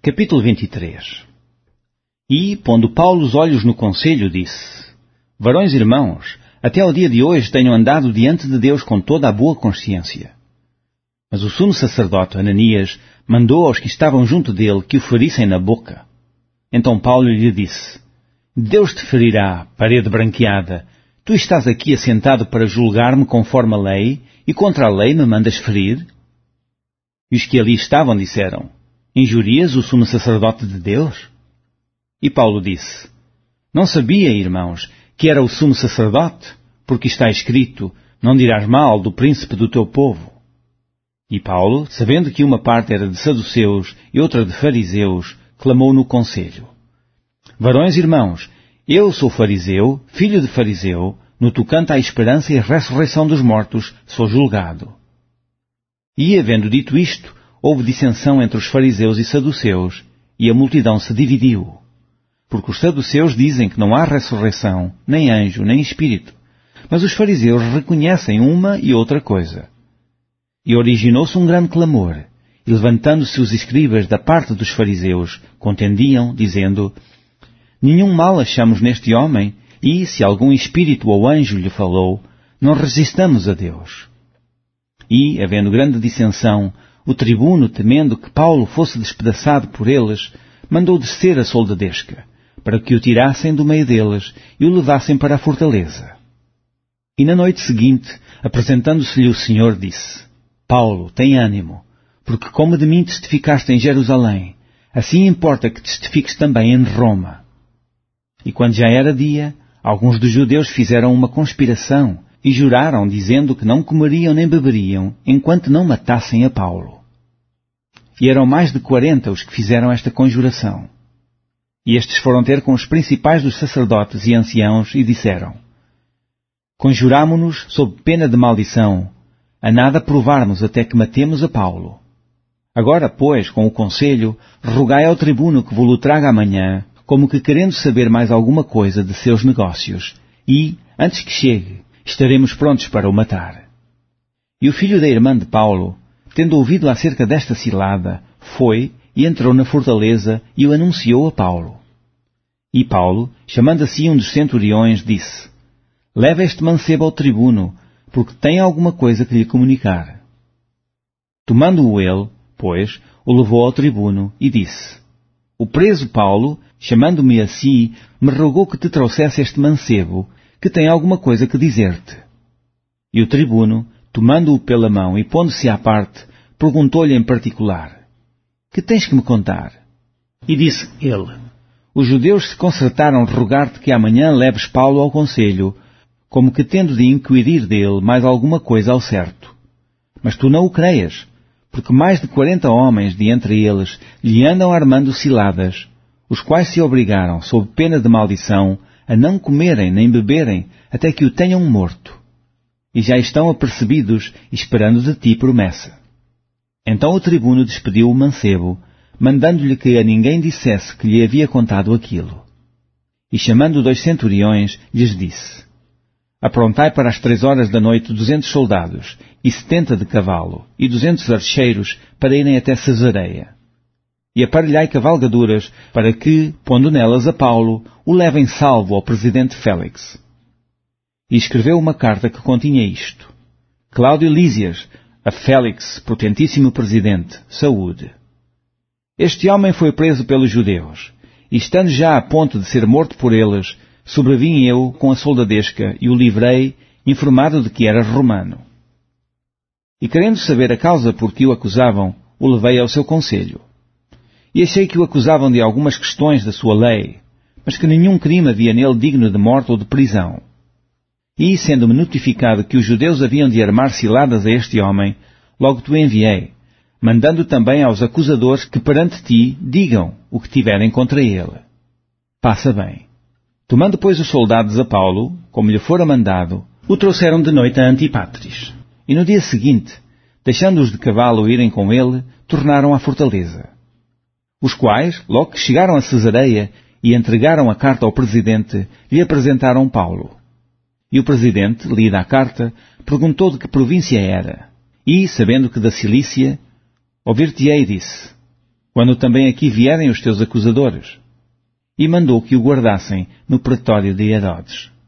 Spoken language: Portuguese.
Capítulo 23. E, pondo Paulo os olhos no conselho, disse: Varões irmãos, até ao dia de hoje tenho andado diante de Deus com toda a boa consciência. Mas o sumo sacerdote Ananias mandou aos que estavam junto dele que o ferissem na boca. Então Paulo lhe disse: Deus te ferirá, parede branqueada. Tu estás aqui assentado para julgar-me conforme a lei, e contra a lei me mandas ferir? E os que ali estavam disseram: Injurias o sumo sacerdote de Deus? E Paulo disse: Não sabia, irmãos, que era o sumo sacerdote, porque está escrito: Não dirás mal do príncipe do teu povo. E Paulo, sabendo que uma parte era de saduceus e outra de fariseus, clamou no conselho: Varões irmãos, eu sou fariseu, filho de fariseu, no tocante à esperança e à ressurreição dos mortos, sou julgado. E, havendo dito isto, houve dissensão entre os fariseus e saduceus, e a multidão se dividiu. Porque os saduceus dizem que não há ressurreição, nem anjo, nem espírito, mas os fariseus reconhecem uma e outra coisa. E originou-se um grande clamor, e levantando-se os escribas da parte dos fariseus, contendiam, dizendo: Nenhum mal achamos neste homem, e, se algum espírito ou anjo lhe falou, não resistamos a Deus. E, havendo grande dissensão, o tribuno, temendo que Paulo fosse despedaçado por eles, mandou descer a soldadesca, para que o tirassem do meio deles e o levassem para a fortaleza. E na noite seguinte, apresentando-se-lhe o Senhor, disse: Paulo, tem ânimo, porque como de mim testificaste em Jerusalém, assim importa que testifiques também em Roma. E quando já era dia, alguns dos judeus fizeram uma conspiração e juraram, dizendo que não comeriam nem beberiam, enquanto não matassem a Paulo. E eram mais de 40 os que fizeram esta conjuração. E estes foram ter com os principais dos sacerdotes e anciãos e disseram: Conjurámo-nos, sob pena de maldição, a nada provarmos até que matemos a Paulo. Agora, pois, com o conselho, rogai ao tribuno que vos traga amanhã, como que querendo saber mais alguma coisa de seus negócios, e, antes que chegue, estaremos prontos para o matar. E o filho da irmã de Paulo, tendo ouvido acerca desta cilada, foi e entrou na fortaleza e o anunciou a Paulo. E Paulo, chamando assim um dos centuriões, disse: Leva este mancebo ao tribuno, porque tem alguma coisa que lhe comunicar. Tomando-o ele, pois, o levou ao tribuno e disse: O preso Paulo, chamando-me a si, me rogou que te trouxesse este mancebo, que tem alguma coisa que dizer-te. E o tribuno, tomando-o pela mão e pondo-se à parte, perguntou-lhe em particular: Que tens que me contar? E disse ele: Os judeus se concertaram de rogar-te que amanhã leves Paulo ao conselho, como que tendo de inquirir dele mais alguma coisa ao certo. Mas tu não o creias, porque mais de 40 homens de entre eles lhe andam armando ciladas, os quais se obrigaram, sob pena de maldição, a não comerem nem beberem até que o tenham morto. E já estão apercebidos, esperando de ti promessa. Então o tribuno despediu o mancebo, mandando-lhe que a ninguém dissesse que lhe havia contado aquilo. E chamando 2 centuriões, lhes disse: Aprontai para as 3 horas da noite 200 soldados, e 70 de cavalo, e 200 archeiros, para irem até Cesareia. E aparelhai cavalgaduras, para que, pondo nelas a Paulo, o levem salvo ao presidente Félix. E escreveu uma carta que continha isto: Cláudio Lísias, a Félix, potentíssimo presidente, saúde. Este homem foi preso pelos judeus, e estando já a ponto de ser morto por eles, sobrevim eu com a soldadesca e o livrei, informado de que era romano. E querendo saber a causa por que o acusavam, o levei ao seu conselho. E achei que o acusavam de algumas questões da sua lei, mas que nenhum crime havia nele digno de morte ou de prisão. E, sendo-me notificado que os judeus haviam de armar ciladas a este homem, logo te enviei, mandando também aos acusadores que perante ti digam o que tiverem contra ele. Passa bem. Tomando, pois, os soldados a Paulo, como lhe fora mandado, o trouxeram de noite a Antipatris. E no dia seguinte, deixando-os de cavalo irem com ele, tornaram à fortaleza. Os quais, logo que chegaram a Cesareia e entregaram a carta ao presidente, lhe apresentaram Paulo. E o presidente, lida a carta, perguntou de que província era. E, sabendo que da Cilícia, ouvir-te-ei, disse: quando também aqui vierem os teus acusadores. E mandou que o guardassem no pretório de Herodes.